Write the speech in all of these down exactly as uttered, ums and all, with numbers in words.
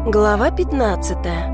Глава пятнадцатая.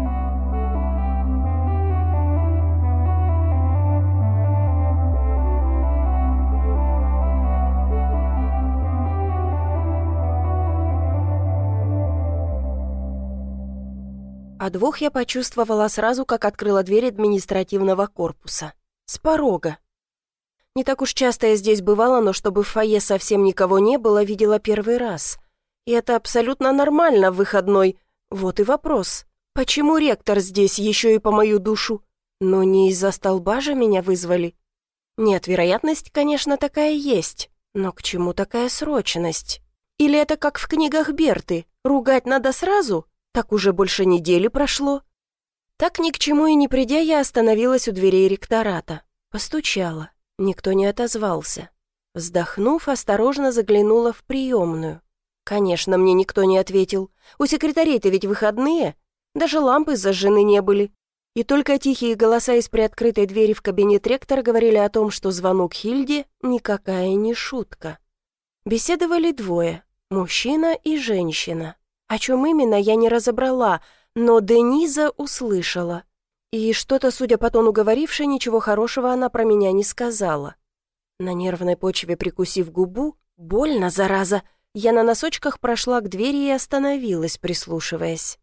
Подвох я почувствовала сразу, как открыла дверь административного корпуса. С порога. Не так уж часто я здесь бывала, но чтобы в фойе совсем никого не было, видела первый раз. И это абсолютно нормально в выходной. Вот и вопрос. Почему ректор здесь еще и по мою душу? Но не из-за столба же меня вызвали. Нет, вероятность, конечно, такая есть. Но к чему такая срочность? Или это как в книгах Берты? Ругать надо сразу? Так уже больше недели прошло. Так ни к чему и не придя, я остановилась у дверей ректората. Постучала. Никто не отозвался. Вздохнув, осторожно заглянула в приемную. Конечно, мне никто не ответил. У секретарей-то ведь выходные. Даже лампы зажжены не были. И только тихие голоса из приоткрытой двери в кабинет ректора говорили о том, что звонок Хильде никакая не шутка. Беседовали двое. Мужчина и женщина. О чем именно, я не разобрала, но Дениза услышала. И что-то, судя по тону говорившей, ничего хорошего она про меня не сказала. На нервной почве прикусив губу, больно, зараза, я на носочках прошла к двери и остановилась, прислушиваясь.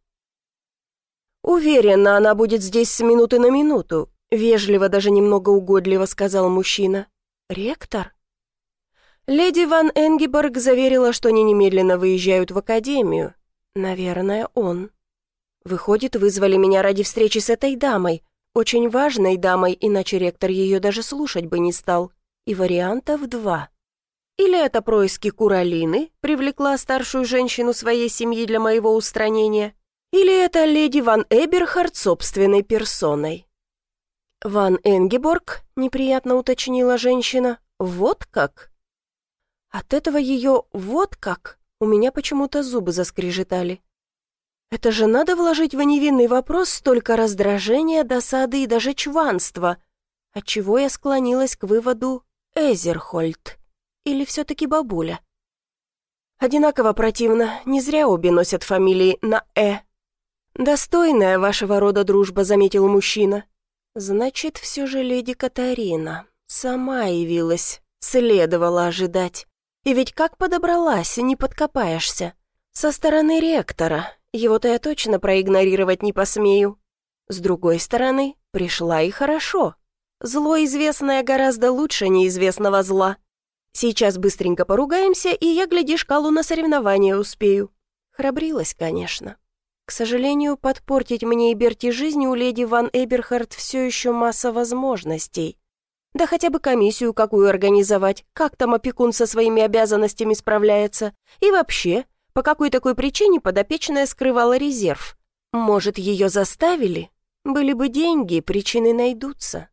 «Уверена, она будет здесь с минуты на минуту», — вежливо, даже немного угодливо сказал мужчина. «Ректор?» Леди Ван Энгеборг заверила, что они немедленно выезжают в академию. Наверное, он. Выходит, вызвали меня ради встречи с этой дамой, очень важной дамой, иначе ректор ее даже слушать бы не стал. И вариантов два. Или это происки Куралины привлекла старшую женщину своей семьи для моего устранения, или это леди Ван Эберхард собственной персоной. «Ван Энгеборг?» — неприятно уточнила женщина. «Вот как?» От этого ее «вот как» у меня почему-то зубы заскрежетали. Это же надо вложить в невинный вопрос столько раздражения, досады и даже чванства, отчего я склонилась к выводу «Эзерхольд». Или все-таки бабуля? Одинаково противно, не зря обе носят фамилии на «э». «Достойная вашего рода дружба», — заметил мужчина. «Значит, все же леди Катарина сама явилась, следовало ожидать. И ведь как подобралась, не подкопаешься. Со стороны ректора, его-то я точно проигнорировать не посмею. С другой стороны, пришла и хорошо. Зло известное гораздо лучше неизвестного зла. Сейчас быстренько поругаемся, и я, глядишь, Калу на соревнования успею». Храбрилась, конечно. К сожалению, подпортить мне и Берти жизнь у леди Ван Эберхард все еще масса возможностей. Да хотя бы комиссию какую организовать, как там опекун со своими обязанностями справляется. И вообще, по какой такой причине подопечная скрывала резерв? Может, ее заставили? Были бы деньги, причины найдутся.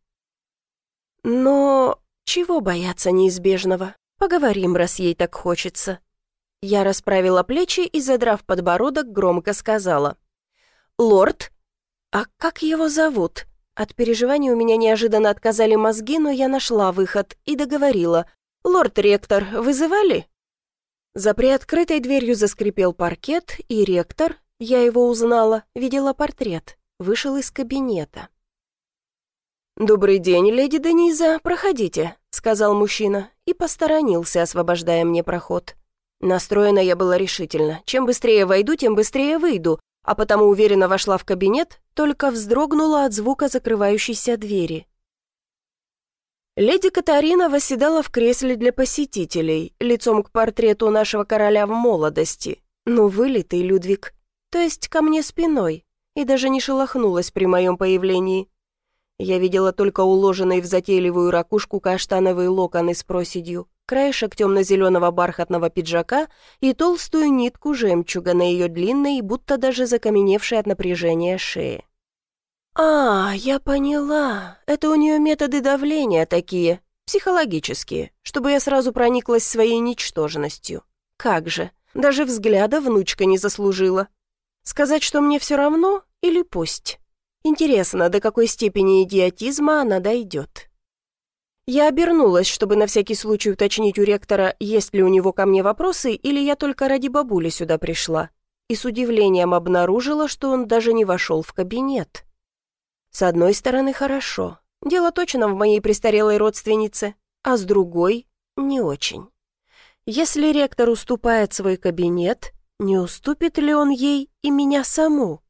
Но чего бояться неизбежного? Поговорим, раз ей так хочется. Я расправила плечи и, задрав подбородок, громко сказала. «Лорд? А как его зовут?» От переживаний у меня неожиданно отказали мозги, но я нашла выход и договорила. «Лорд-ректор, вызывали?» За приоткрытой дверью заскрипел паркет, и ректор, я его узнала, видела портрет, вышел из кабинета. «Добрый день, леди Дениза, проходите», — сказал мужчина и посторонился, освобождая мне проход. Настроена я была решительно. Чем быстрее войду, тем быстрее выйду, а потому уверенно вошла в кабинет, только вздрогнула от звука закрывающейся двери. Леди Катарина восседала в кресле для посетителей, лицом к портрету нашего короля в молодости. Ну, вылитый Людвиг, то есть ко мне спиной, и даже не шелохнулась при моем появлении. Я видела только уложенные в затейливую ракушку каштановые локоны с проседью, краешек темно-зеленого бархатного пиджака и толстую нитку жемчуга на ее длинной, будто даже закаменевшей от напряжения шее. «А, я поняла. Это у нее методы давления такие, психологические, чтобы я сразу прониклась своей ничтожностью. Как же, даже взгляда внучка не заслужила. Сказать, что мне все равно, или пусть? Интересно, до какой степени идиотизма она дойдет?» Я обернулась, чтобы на всякий случай уточнить у ректора, есть ли у него ко мне вопросы, или я только ради бабули сюда пришла. и с удивлением обнаружила, что он даже не вошел в кабинет. С одной стороны, хорошо. Дело точно в моей престарелой родственнице, а с другой — не очень. Если ректор уступает свой кабинет, не уступит ли он ей и меня саму?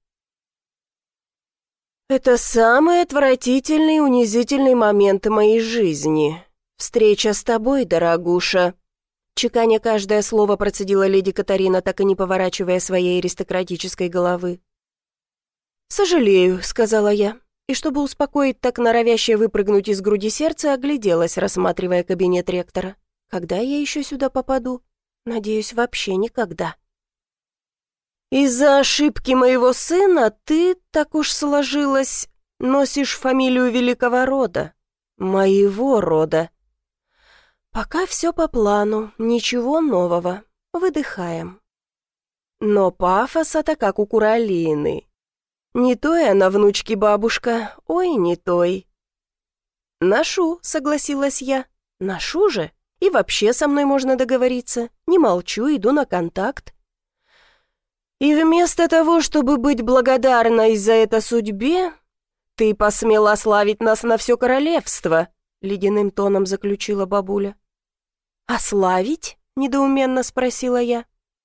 Это самый отвратительный и унизительный момент моей жизни. Встреча с тобой, дорогуша. Чеканя каждое слово, процедила леди Катарина, так и не поворачивая своей аристократической головы. «Сожалею», — сказала я, и, чтобы успокоить так норовящее выпрыгнуть из груди сердце, огляделась, рассматривая кабинет ректора. «Когда я еще сюда попаду? Надеюсь, вообще никогда». «Из-за ошибки моего сына ты, так уж сложилось, носишь фамилию великого рода, моего рода». «Пока все по плану, ничего нового. Выдыхаем». Но пафоса-то как у Куралины. Не той она внучки бабушка, ой, не той. «Ношу», — согласилась я. «Ношу же. И вообще со мной можно договориться. Не молчу, иду на контакт». «И вместо того, чтобы быть благодарной за это судьбе, ты посмела ославить нас на все королевство», — ледяным тоном заключила бабуля. «Ославить?» — недоуменно спросила я.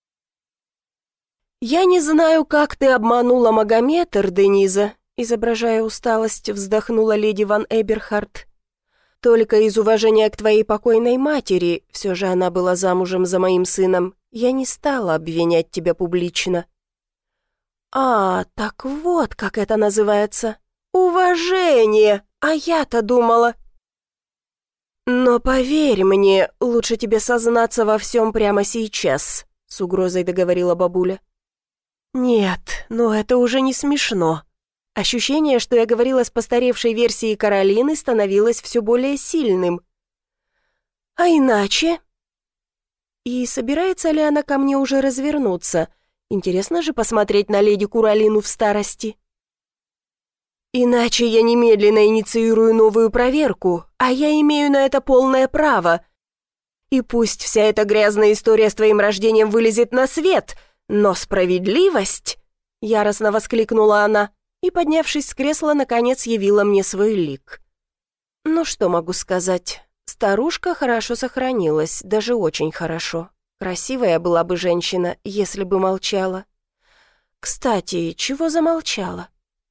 «Я не знаю, как ты обманула Магометр, Дениза», — изображая усталость, вздохнула леди Ван Эберхард. «Только из уважения к твоей покойной матери, все же она была замужем за моим сыном, я не стала обвинять тебя публично». «А, так вот, как это называется. Уважение! А я-то думала...» «Но поверь мне, лучше тебе сознаться во всем прямо сейчас», — с угрозой договорила бабуля. «Нет, но это уже не смешно». Ощущение, что я говорила с постаревшей версией Каролины, становилось все более сильным. «А иначе?» И собирается ли она ко мне уже развернуться? Интересно же посмотреть на леди Куралину в старости. «Иначе я немедленно инициирую новую проверку, а я имею на это полное право. И пусть вся эта грязная история с твоим рождением вылезет на свет, но справедливость...» Яростно воскликнула она и, поднявшись с кресла, наконец явила мне свой лик. Ну что могу сказать? Старушка хорошо сохранилась, даже очень хорошо. Красивая была бы женщина, если бы молчала. Кстати, чего замолчала?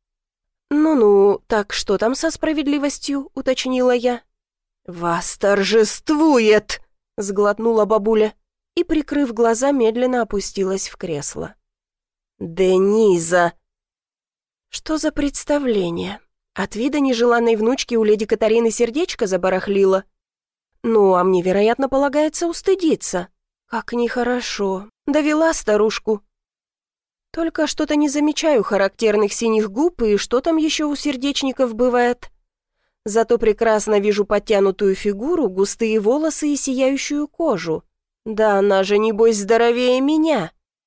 «Ну-ну, так что там со справедливостью?» — уточнила я. «Вас торжествует!» — сглотнула бабуля и, прикрыв глаза, медленно опустилась в кресло. «Дениза!» Что за представление? От вида нежеланной внучки у леди Катарины сердечко забарахлило. Ну, а мне, вероятно, полагается устыдиться. Как нехорошо. Довела старушку. Только что-то не замечаю характерных синих губ, и что там еще у сердечников бывает. Зато прекрасно вижу подтянутую фигуру, густые волосы и сияющую кожу. Да она же, небось, здоровее меня.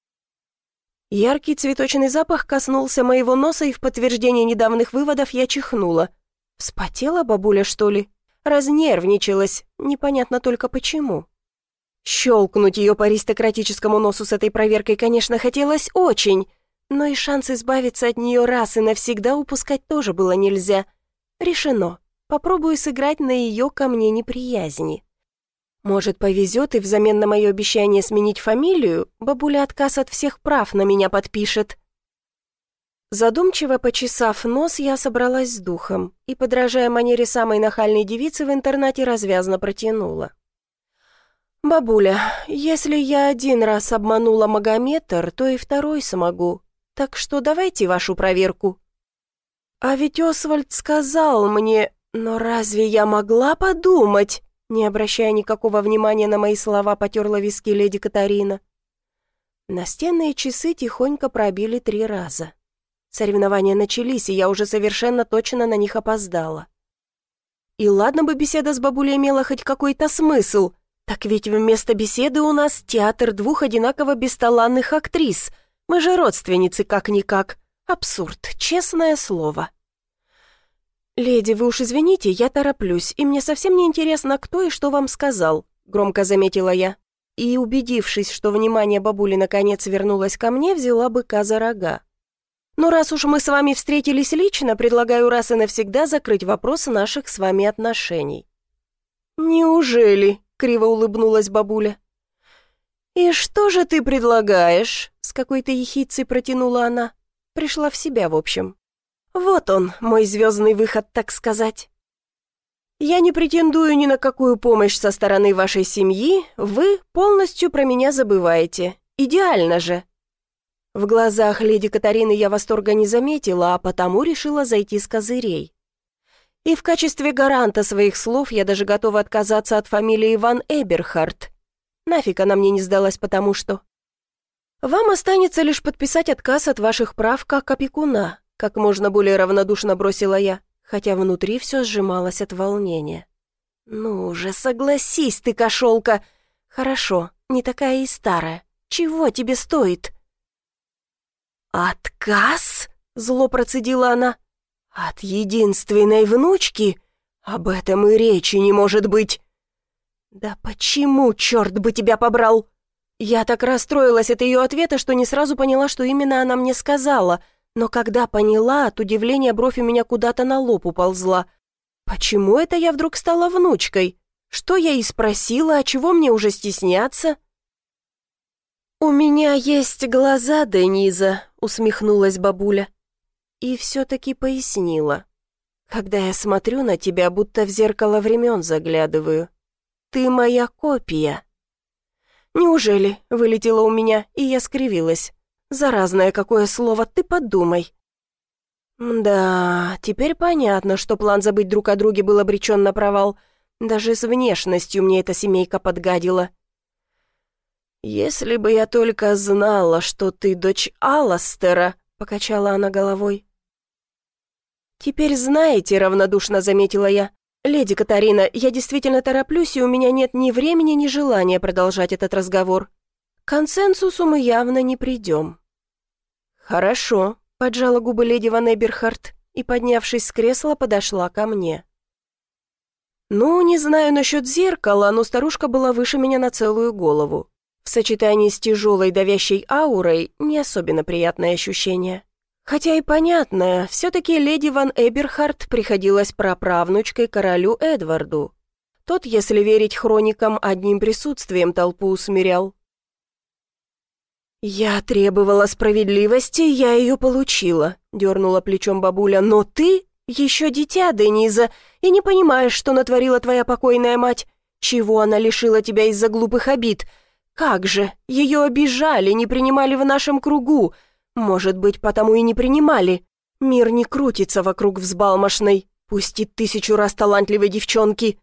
Яркий цветочный запах коснулся моего носа, и в подтверждение недавних выводов я чихнула. Вспотела бабуля, что ли? Разнервничалась, непонятно только почему. Щелкнуть ее по аристократическому носу с этой проверкой, конечно, хотелось очень, но и шанс избавиться от нее раз и навсегда упускать тоже было нельзя. Решено. Попробую сыграть на ее ко мне неприязни. Может, повезет, и взамен на мое обещание сменить фамилию, бабуля отказ от всех прав на меня подпишет. Задумчиво почесав нос, я собралась с духом и, подражая манере самой нахальной девицы в интернате, развязно протянула. «Бабуля, если я один раз обманула Магометр, то и второй смогу, так что давайте вашу проверку». «А ведь Освальд сказал мне, но разве я могла подумать?» Не обращая никакого внимания на мои слова, потерла виски леди Катарина. Настенные часы тихонько пробили три раза. Соревнования начались, и я уже совершенно точно на них опоздала. И ладно бы беседа с бабулей имела хоть какой-то смысл, так ведь вместо беседы у нас театр двух одинаково бесталанных актрис. Мы же родственницы как-никак. Абсурд, честное слово. «Леди, вы уж извините, я тороплюсь, и мне совсем не интересно, кто и что вам сказал», — громко заметила я. и, убедившись, что внимание бабули наконец вернулось ко мне, взяла быка за рога. «Но раз уж мы с вами встретились лично, предлагаю раз и навсегда закрыть вопрос наших с вами отношений». «Неужели?» — криво улыбнулась бабуля. «И что же ты предлагаешь?» — с какой-то ехицей протянула она. Пришла в себя, в общем. «Вот он, мой звездный выход, так сказать. Я не претендую ни на какую помощь со стороны вашей семьи, вы полностью про меня забываете. Идеально же». В глазах леди Катарины я восторга не заметила, а потому решила зайти с козырей. И в качестве гаранта своих слов я даже готова отказаться от фамилии Ван Эберхард. Нафиг она мне не сдалась, потому что... Вам останется лишь подписать отказ от ваших прав как опекуна, как можно более равнодушно бросила я, хотя внутри все сжималось от волнения. «Ну же, согласись ты, кошелка! Хорошо, не такая и старая. Чего тебе стоит?» «Отказ?» — зло процедила она. «От единственной внучки? Об этом и речи не может быть!» «Да почему, черт бы тебя побрал?» Я так расстроилась от ее ответа, что не сразу поняла, что именно она мне сказала, но когда поняла, от удивления бровь у меня куда-то на лоб уползла. «Почему это я вдруг стала внучкой? Что я и спросила, а чего мне уже стесняться?» «У меня есть глаза, Дениза», — усмехнулась бабуля. И все-таки пояснила. «Когда я смотрю на тебя, будто в зеркало времен заглядываю. Ты моя копия». «Неужели?» — вылетело у меня, и я скривилась. «Заразное какое слово, ты подумай». Да, теперь понятно, что план забыть друг о друге был обречен на провал. Даже с внешностью мне эта семейка подгадила. «Если бы я только знала, что ты дочь Алластера», — покачала она головой. «Теперь знаете», — равнодушно заметила я, «леди Катарина, я действительно тороплюсь, и у меня нет ни времени, ни желания продолжать этот разговор. К консенсусу мы явно не придем». «Хорошо», — поджала губы леди Ван Эберхард и, поднявшись с кресла, подошла ко мне. Ну, не знаю насчет зеркала, но старушка была выше меня на целую голову. В сочетании с тяжелой давящей аурой не особенно приятное ощущение. Хотя и понятное, все-таки леди Ван Эберхард приходилась праправнучкой королю Эдварду. Тот, если верить хроникам, одним присутствием толпу усмирял. «Я требовала справедливости, я ее получила», — дернула плечом бабуля. «Но ты еще дитя, Дениза, и не понимаешь, что натворила твоя покойная мать. Чего она лишила тебя из-за глупых обид? Как же, ее обижали, не принимали в нашем кругу. Может быть, потому и не принимали. Мир не крутится вокруг взбалмошной, пусть и тысячу раз талантливой девчонки».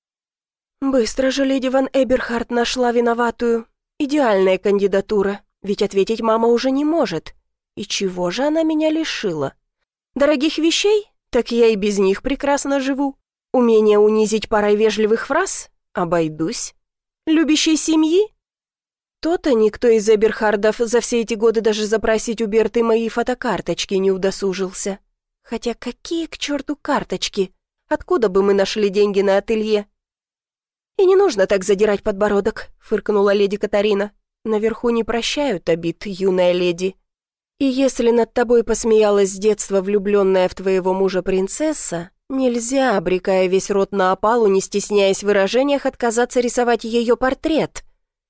Быстро же леди Ван Эберхард нашла виноватую. Идеальная кандидатура, ведь ответить мама уже не может. И чего же она меня лишила? Дорогих вещей? Так я и без них прекрасно живу. Умение унизить парой вежливых фраз? Обойдусь. Любящей семьи? То-то никто из Эберхардов за все эти годы даже запросить у Берты мои фотокарточки не удосужился. Хотя какие к черту карточки? Откуда бы мы нашли деньги на ателье? «И не нужно так задирать подбородок», — фыркнула леди Катарина. «Наверху не прощают обид, юная леди. И если над тобой посмеялась с детства влюбленная в твоего мужа принцесса, нельзя, обрекая весь рот на опалу, не стесняясь в выражениях, отказаться рисовать ее портрет».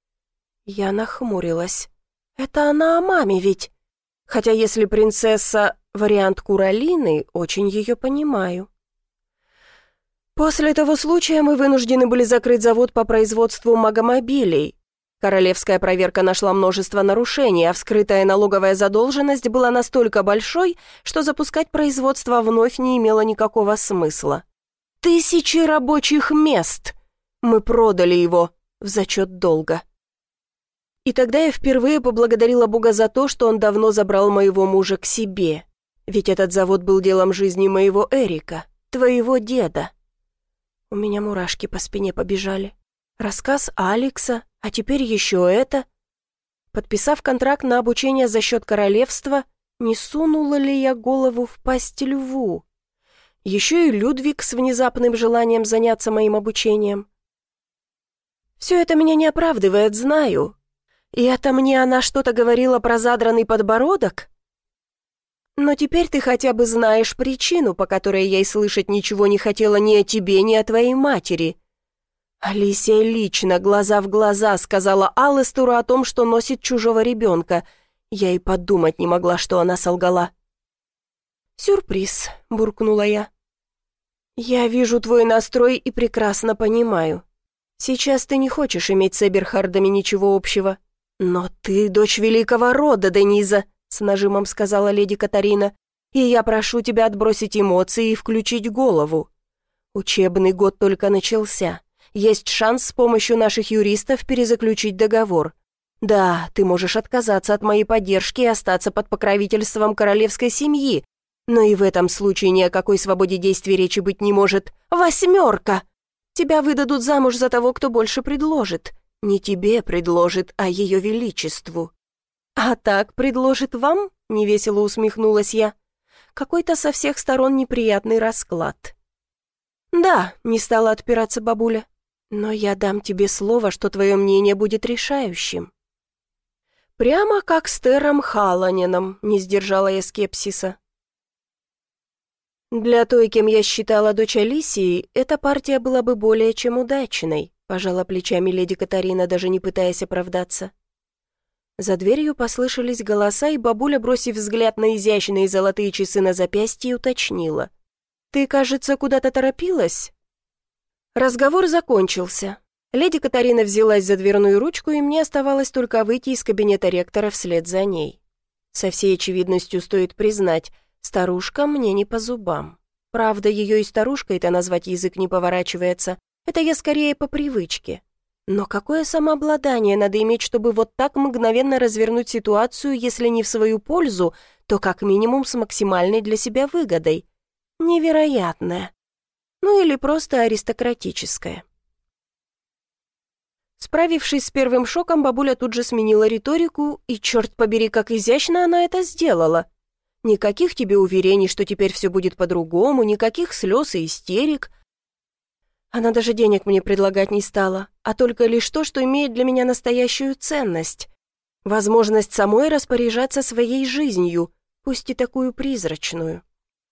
Я нахмурилась. «Это она о маме ведь. Хотя если принцесса — вариант Куралины, очень ее понимаю». После того случая мы вынуждены были закрыть завод по производству магомобилей. Королевская проверка нашла множество нарушений, а вскрытая налоговая задолженность была настолько большой, что запускать производство вновь не имело никакого смысла. Тысячи рабочих мест! Мы продали его в зачет долга. И тогда я впервые поблагодарила Бога за то, что он давно забрал моего мужа к себе. Ведь этот завод был делом жизни моего Эрика, твоего деда. У меня мурашки по спине побежали. Рассказ Алекса, а теперь еще это. Подписав контракт на обучение за счет королевства, не сунула ли я голову в пасть льву? Еще и Людвиг с внезапным желанием заняться моим обучением. Все это меня не оправдывает, знаю. И это мне она что-то говорила про задранный подбородок? Но теперь ты хотя бы знаешь причину, по которой я и слышать ничего не хотела ни о тебе, ни о твоей матери. Алисия лично, глаза в глаза, сказала Аллестеру о том, что носит чужого ребенка. Я и подумать не могла, что она солгала. «Сюрприз», — буркнула я. «Я вижу твой настрой и прекрасно понимаю. Сейчас ты не хочешь иметь с Эберхардами ничего общего. Но ты дочь великого рода, Дениза», — с нажимом сказала леди Катарина, «и я прошу тебя отбросить эмоции и включить голову. Учебный год только начался. Есть шанс с помощью наших юристов перезаключить договор. Да, ты можешь отказаться от моей поддержки и остаться под покровительством королевской семьи, но и в этом случае ни о какой свободе действий речи быть не может. Восьмерка! Тебя выдадут замуж за того, кто больше предложит. Не тебе предложит, а ее величеству». «А так предложит вам?» — невесело усмехнулась я. «Какой-то со всех сторон неприятный расклад». «Да», — не стала отпираться бабуля, «но я дам тебе слово, что твое мнение будет решающим». «Прямо как с Тером Халланеном», — не сдержала я скепсиса. «Для той, кем я считала дочь Алисии, эта партия была бы более чем удачной», — пожала плечами леди Катарина, даже не пытаясь оправдаться. За дверью послышались голоса, и бабуля, бросив взгляд на изящные золотые часы на запястье, уточнила. «Ты, кажется, куда-то торопилась?» Разговор закончился. Леди Катарина взялась за дверную ручку, и мне оставалось только выйти из кабинета ректора вслед за ней. Со всей очевидностью стоит признать, старушка мне не по зубам. Правда, ее и старушкой-то назвать язык не поворачивается. Это я скорее по привычке. Но какое самообладание надо иметь, чтобы вот так мгновенно развернуть ситуацию, если не в свою пользу, то как минимум с максимальной для себя выгодой. Невероятное. Ну или просто аристократическое. Справившись с первым шоком, бабуля тут же сменила риторику, и, черт побери, как изящно она это сделала. Никаких тебе уверений, что теперь все будет по-другому, никаких слез и истерик. Она даже денег мне предлагать не стала, а только лишь то, что имеет для меня настоящую ценность. Возможность самой распоряжаться своей жизнью, пусть и такую призрачную.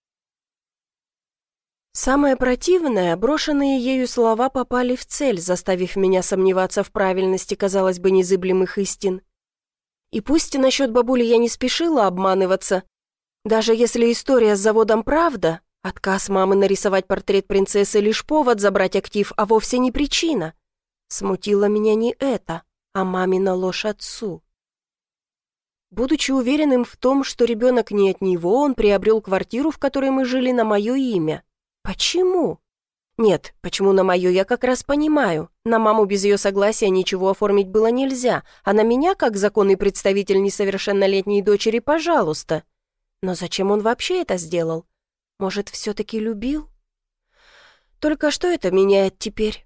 Самое противное, брошенные ею слова попали в цель, заставив меня сомневаться в правильности, казалось бы, незыблемых истин. И пусть насчет бабули я не спешила обманываться, даже если история с заводом правда, отказ мамы нарисовать портрет принцессы лишь повод забрать актив, а вовсе не причина. Смутило меня не это, а мамина ложь отцу. Будучи уверенным в том, что ребенок не от него, он приобрел квартиру, в которой мы жили, на мое имя. Почему? Нет, почему на мое, я как раз понимаю. На маму без ее согласия ничего оформить было нельзя, а на меня, как законный представитель несовершеннолетней дочери, пожалуйста. Но зачем он вообще это сделал? Может, все-таки любил? Только что это меняет теперь?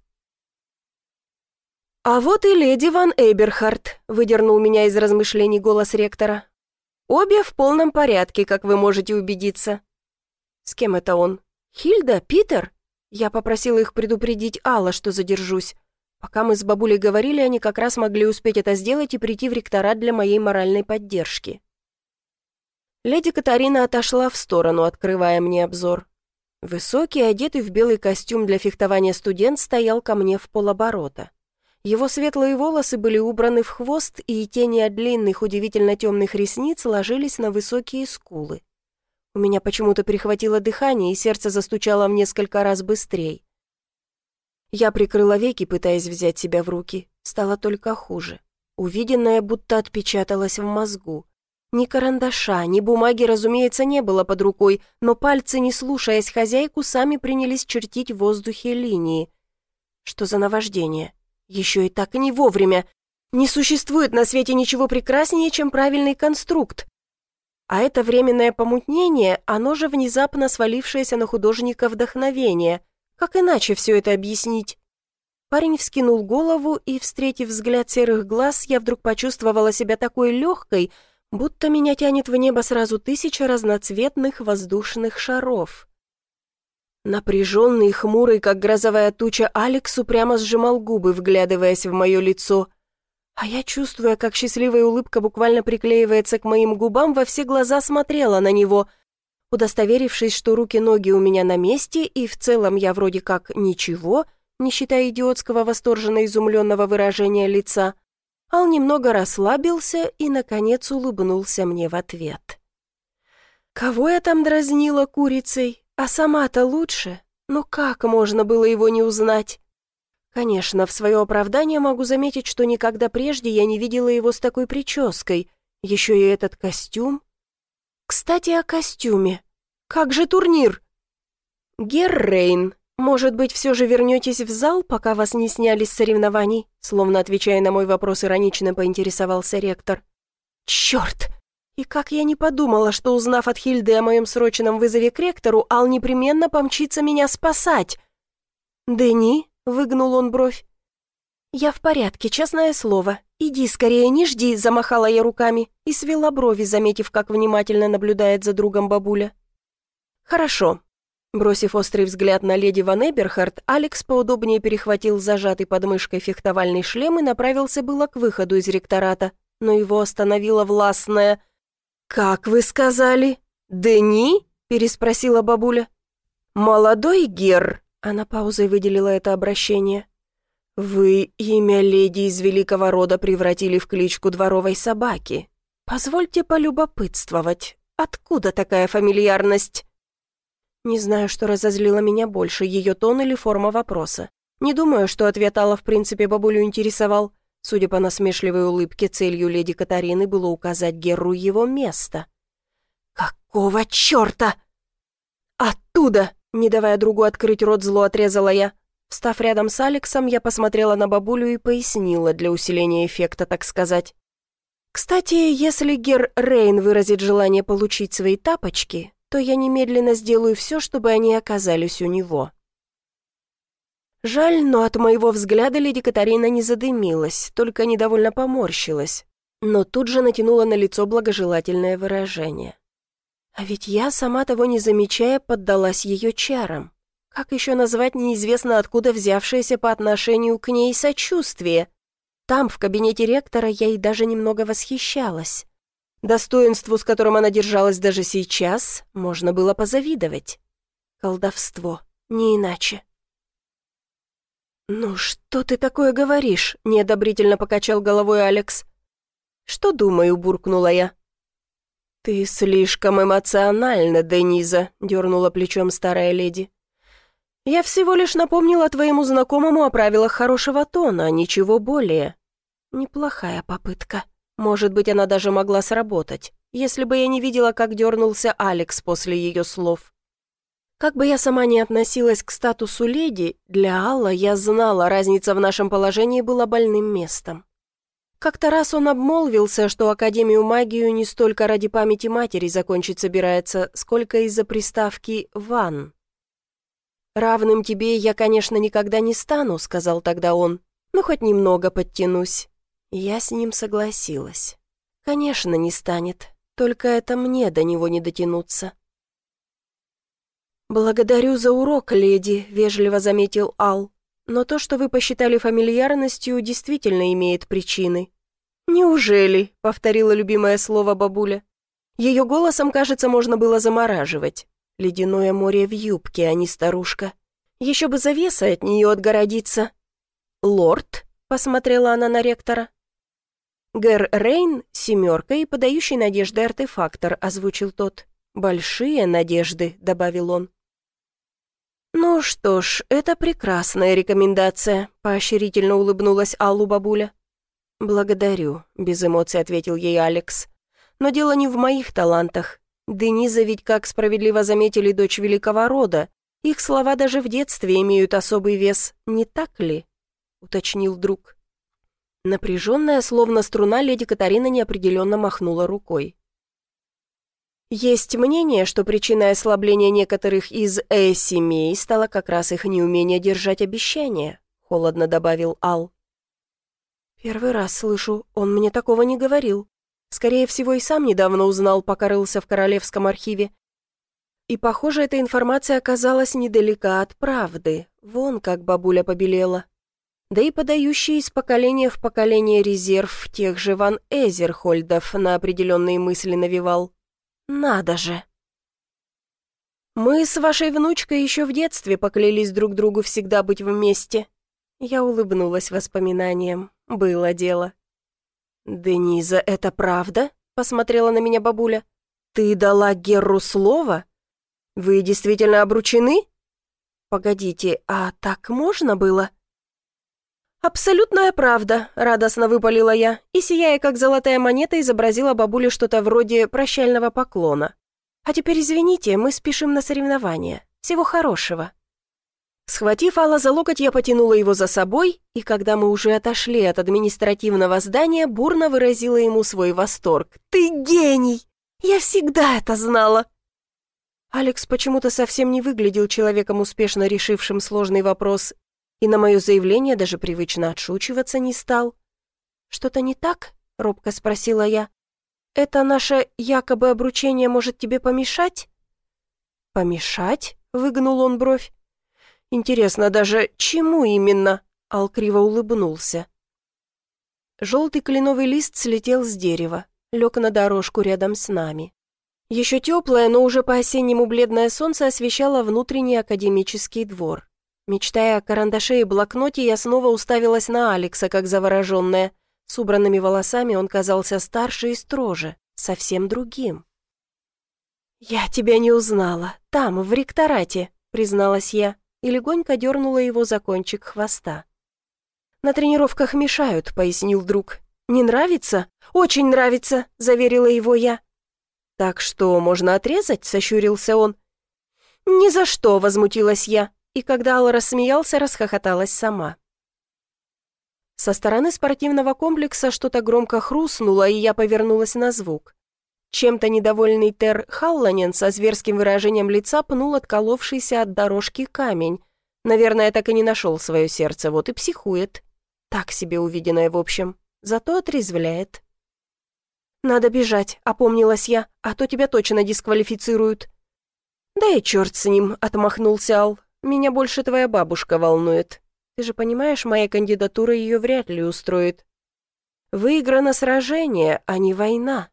«А вот и леди Ван Эберхард», — выдернул меня из размышлений голос ректора. «Обе в полном порядке, как вы можете убедиться». «С кем это он? Хильда? Питер?» Я попросила их предупредить Алла, что задержусь. Пока мы с бабулей говорили, они как раз могли успеть это сделать и прийти в ректорат для моей моральной поддержки. Леди Катарина отошла в сторону, открывая мне обзор. Высокий, одетый в белый костюм для фехтования студент стоял ко мне в полоборота. Его светлые волосы были убраны в хвост, и тени от длинных, удивительно темных ресниц ложились на высокие скулы. У меня почему-то перехватило дыхание, и сердце застучало в несколько раз быстрее. Я прикрыла веки, пытаясь взять себя в руки. Стало только хуже. Увиденное будто отпечаталось в мозгу. Ни карандаша, ни бумаги, разумеется, не было под рукой, но пальцы, не слушаясь хозяйку, сами принялись чертить в воздухе линии. Что за наваждение? Еще и так не вовремя. Не существует на свете ничего прекраснее, чем правильный конструкт. А это временное помутнение, оно же внезапно свалившееся на художника вдохновение. Как иначе все это объяснить? Парень вскинул голову, и, встретив взгляд серых глаз, я вдруг почувствовала себя такой легкой, будто меня тянет в небо сразу тысяча разноцветных воздушных шаров. Напряженный и хмурый, как грозовая туча, Алекс упрямо сжимал губы, вглядываясь в мое лицо. А я, чувствуя, как счастливая улыбка буквально приклеивается к моим губам, во все глаза смотрела на него. Удостоверившись, что руки-ноги у меня на месте, и в целом я вроде как ничего, не считая идиотского восторженно-изумленного выражения лица, Ал немного расслабился и, наконец, улыбнулся мне в ответ. Кого я там дразнила курицей? А сама-то лучше? Но как можно было его не узнать? Конечно, в свое оправдание могу заметить, что никогда прежде я не видела его с такой прической. Еще и этот костюм. Кстати, о костюме. Как же турнир? Герр Рейн, может быть, все же вернетесь в зал, пока вас не сняли с соревнований? Словно отвечая на мой вопрос, иронично поинтересовался ректор. Черт! И как я не подумала, что, узнав от Хильды о моем срочном вызове к ректору, Ал непременно помчится меня спасать. «Дени?» — выгнул он бровь. «Я в порядке, честное слово. Иди скорее, не жди», — замахала я руками и свела брови, заметив, как внимательно наблюдает за другом бабуля. «Хорошо». Бросив острый взгляд на леди Ван Эберхард, Алекс поудобнее перехватил зажатый под мышкой фехтовальный шлем и направился было к выходу из ректората, но его остановила властная: «Как вы сказали? Дени?» — переспросила бабуля. «Молодой Герр», — она паузой выделила это обращение. «Вы имя леди из великого рода превратили в кличку дворовой собаки. Позвольте полюбопытствовать, откуда такая фамильярность?» Не знаю, что разозлило меня больше, ее тон или форма вопроса. Не думаю, что ответ Алла в принципе бабулю интересовал. Судя по насмешливой улыбке, целью леди Катарины было указать Герру его место. «Какого черта?» «Оттуда!» — не давая другу открыть рот, зло отрезала я. Встав рядом с Алексом, я посмотрела на бабулю и пояснила для усиления эффекта, так сказать. «Кстати, если Герр Рейн выразит желание получить свои тапочки, то я немедленно сделаю все, чтобы они оказались у него». Жаль, но от моего взгляда леди Катарина не задымилась, только недовольно поморщилась, но тут же натянула на лицо благожелательное выражение. А ведь я, сама того не замечая, поддалась ее чарам. Как еще назвать неизвестно откуда взявшееся по отношению к ней сочувствие? Там, в кабинете ректора, я ей даже немного восхищалась. Достоинству, с которым она держалась даже сейчас, можно было позавидовать. Колдовство, не иначе. «Ну что ты такое говоришь?» — неодобрительно покачал головой Алекс. «Что думаю?» — буркнула я. «Ты слишком эмоциональна, Дениза», — дернула плечом старая леди. «Я всего лишь напомнила твоему знакомому о правилах хорошего тона, ничего более». Неплохая попытка. Может быть, она даже могла сработать, если бы я не видела, как дернулся Алекс после ее слов. Как бы я сама ни относилась к статусу леди, для Алла, я знала, разница в нашем положении была больным местом. Как-то раз он обмолвился, что Академию магию не столько ради памяти матери закончить собирается, сколько из-за приставки «Ван». «Равным тебе я, конечно, никогда не стану», — сказал тогда он, «но хоть немного подтянусь». Я с ним согласилась. «Конечно, не станет, только это мне до него не дотянуться». «Благодарю за урок, леди», — вежливо заметил Ал. «Но то, что вы посчитали фамильярностью, действительно имеет причины». «Неужели?» — повторила любимое слово бабуля. Ее голосом, кажется, можно было замораживать. Ледяное море в юбке, а не старушка. Еще бы завесой от нее отгородиться. «Лорд?» — посмотрела она на ректора. «Гэр Рейн, семерка и подающий надежды артефактор», — озвучил тот. «Большие надежды», — добавил он. «Ну что ж, это прекрасная рекомендация», — поощрительно улыбнулась Аллу бабуля. «Благодарю», — без эмоций ответил ей Алекс. «Но дело не в моих талантах. Дениза ведь, как справедливо заметили, дочь великого рода. Их слова даже в детстве имеют особый вес, не так ли?» — уточнил друг. Напряженная, словно струна, леди Катарина неопределенно махнула рукой. Есть мнение, что причиной ослабления некоторых из э-семей стало как раз их неумение держать обещания, холодно добавил Ал. Первый раз слышу, он мне такого не говорил. Скорее всего, и сам недавно узнал, пока рылся в королевском архиве. И, похоже, эта информация оказалась недалека от правды. Вон как бабуля побелела. Да и подающий из поколения в поколение резерв тех же Ван Эзерхольдов на определенные мысли навевал. Надо же! Мы с вашей внучкой еще в детстве поклялись друг другу всегда быть вместе. Я улыбнулась воспоминаниям. Было дело. «Дениза, это правда?» — посмотрела на меня бабуля. «Ты дала Герру слово? Вы действительно обручены?» «Погодите, а так можно было?» «Абсолютная правда», — радостно выпалила я, и, сияя как золотая монета, изобразила бабуле что-то вроде прощального поклона. «А теперь извините, мы спешим на соревнования. Всего хорошего». Схватив Алла за локоть, я потянула его за собой, и когда мы уже отошли от административного здания, бурно выразила ему свой восторг. «Ты гений! Я всегда это знала!» Алекс почему-то совсем не выглядел человеком, успешно решившим сложный вопрос, и на мое заявление даже привычно отшучиваться не стал. «Что-то не так?» — робко спросила я. «Это наше якобы обручение может тебе помешать?» «Помешать?» — выгнул он бровь. «Интересно даже, чему именно?» — Ал криво улыбнулся. Желтый кленовый лист слетел с дерева, лег на дорожку рядом с нами. Еще теплое, но уже по-осеннему бледное солнце освещало внутренний академический двор. Мечтая о карандаше и блокноте, я снова уставилась на Алекса, как завороженная. С убранными волосами он казался старше и строже, совсем другим. «Я тебя не узнала, там, в ректорате», — призналась я, и легонько дернула его за кончик хвоста. «На тренировках мешают», — пояснил друг. «Не нравится?» «Очень нравится», — заверила его я. «Так что, можно отрезать?» — сощурился он. «Ни за что», — возмутилась я, и когда Алла рассмеялся, расхохоталась сама. Со стороны спортивного комплекса что-то громко хрустнуло, и я повернулась на звук. Чем-то недовольный Тер Халланен со зверским выражением лица пнул отколовшийся от дорожки камень. Наверное, так и не нашел свое сердце, вот и психует. Так себе увиденное в общем, зато отрезвляет. «Надо бежать», — опомнилась я, «а то тебя точно дисквалифицируют». «Да и черт с ним», — отмахнулся Ал. «Меня больше твоя бабушка волнует. Ты же понимаешь, моя кандидатура ее вряд ли устроит. Выиграно сражение, а не война».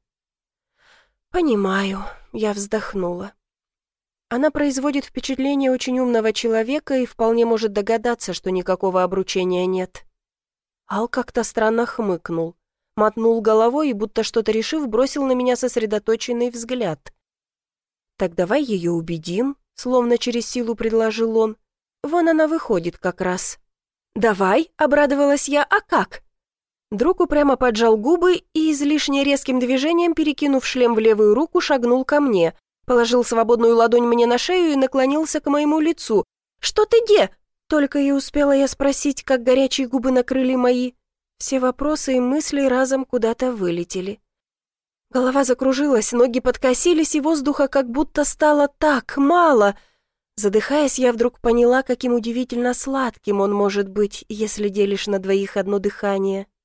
«Понимаю», — я вздохнула. Она производит впечатление очень умного человека и вполне может догадаться, что никакого обручения нет. Ал как-то странно хмыкнул, мотнул головой и, будто что-то решив, бросил на меня сосредоточенный взгляд. «Так давай ее убедим», — словно через силу предложил он. «Вон она выходит как раз». «Давай», — обрадовалась я, — «а как?» Друг упрямо поджал губы и, излишне резким движением, перекинув шлем в левую руку, шагнул ко мне, положил свободную ладонь мне на шею и наклонился к моему лицу. «Что ты де?» Только и успела я спросить, как горячие губы накрыли мои. Все вопросы и мысли разом куда-то вылетели. Голова закружилась, ноги подкосились, и воздуха как будто стало так мало. Задыхаясь, я вдруг поняла, каким удивительно сладким он может быть, если делишь на двоих одно дыхание.